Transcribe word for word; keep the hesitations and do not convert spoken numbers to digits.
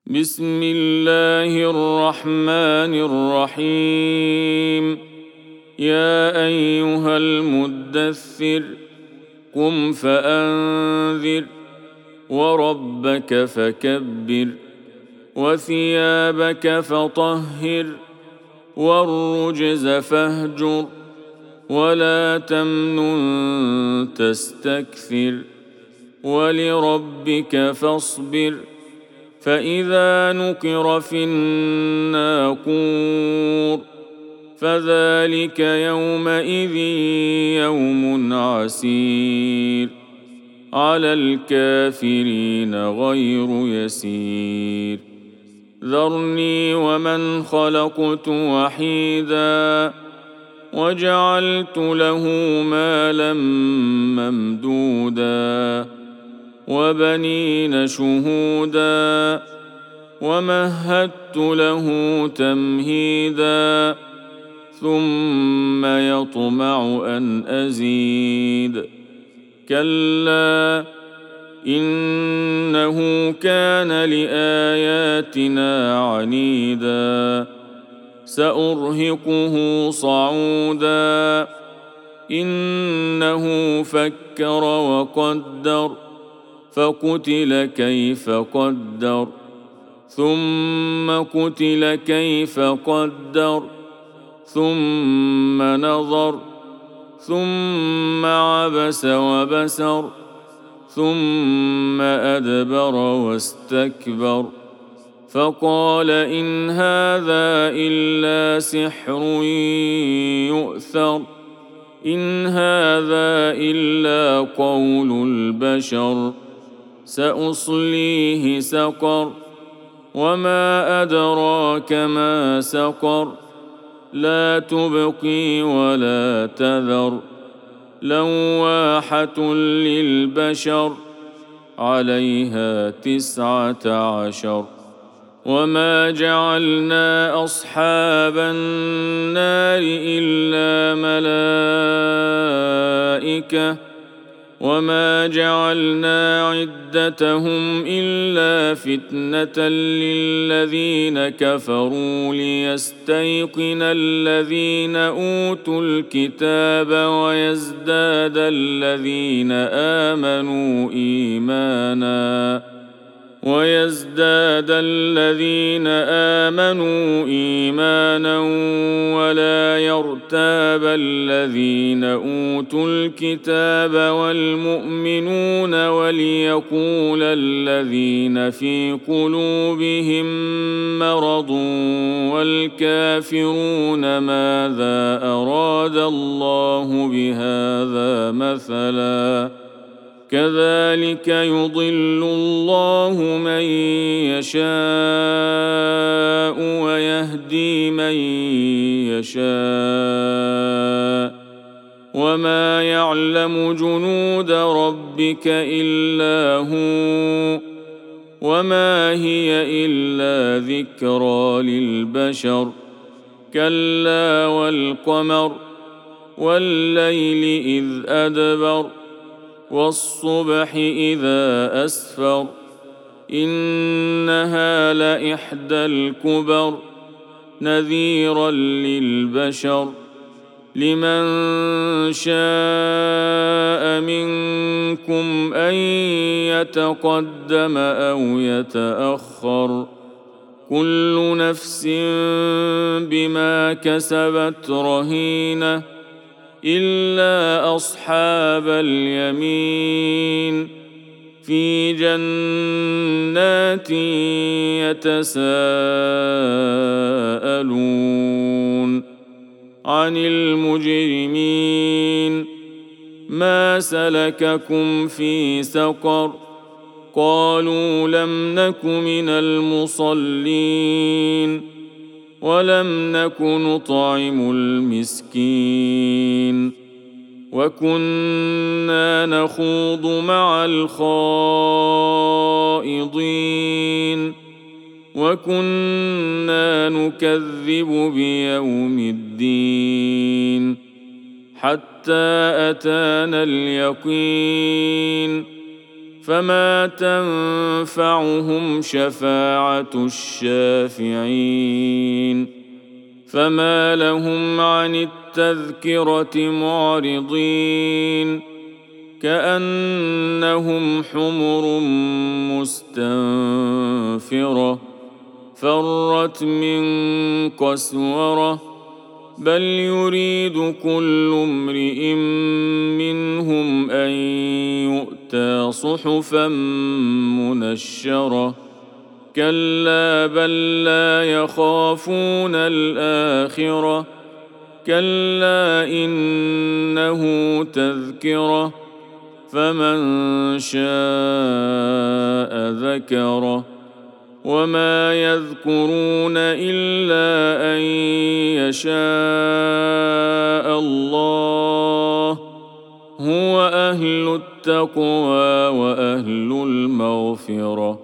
بسم الله الرحمن الرحيم. يا أيها المدثر قم فأنذر وربك فكبر وثيابك فطهر والرجز فاهجر ولا تمنن تستكثر ولربك فاصبر فإذا نقر في الناقور فذلك يومئذ يوم عسير على الكافرين غير يسير. ذرني ومن خلقت وحيدا وجعلت له مالا ممدودا وبنين شهودا ومهدت له تمهيدا ثم يطمع أن أزيد كلا إنه كان لآياتنا عنيدا سأرهقه صعودا إنه فكر وقدر فقتل كيف قدر ثم قتل كيف قدر ثم نظر ثم عبس وبسر ثم أدبر واستكبر فقال إن هذا إلا سحر يؤثر إن هذا إلا قول البشر سأصليه سقر وما أدراك ما سقر لا تبقي ولا تذر لواحة للبشر عليها تسعة عشر. وما جعلنا أصحاب النار إلا ملائكة وما جعلنا عدتهم إلا فتنة للذين كفروا ليستيقن الذين أوتوا الكتاب ويزداد الذين آمنوا إيمانا ويزداد الذين آمنوا إيمانا ولا يرتاب الذين أوتوا الكتاب والمؤمنون وليقول الذين في قلوبهم مرض والكافرون ماذا أراد الله بهذا مثلا كذلك يضل الله من يشاء ويهدي من يشاء وما يعلم جنود ربك إلا هو وما هي إلا ذكرى للبشر كلا والقمر والليل إذ أدبر والصبح إذا أسفر إنها لإحدى الكبر نذيرا للبشر لمن شاء منكم أن يتقدم أو يتأخر كل نفس بما كسبت رهينة إلا أصحاب اليمين في جنات يتساءلون عن المجرمين ما سلككم في سقر قالوا لم نك من المصلين ولم نك نطعم المسكين وكنا نخوض مع الخائضين وكنا نكذب بيوم الدين حتى أتانا اليقين فما تنفعهم شفاعة الشافعين فما لهم عن التذكرة معرضين كأنهم حمر مستنفرة فرت من قسورة بل يريد كل امرئ منهم أن يؤتى صحفا منشرة كلا بل لا يخافون الآخرة كلا إنه تذكرة فمن شاء ذكره وما يذكرون إلا أن يشاء الله هو أهل التقوى وأهل المغفرة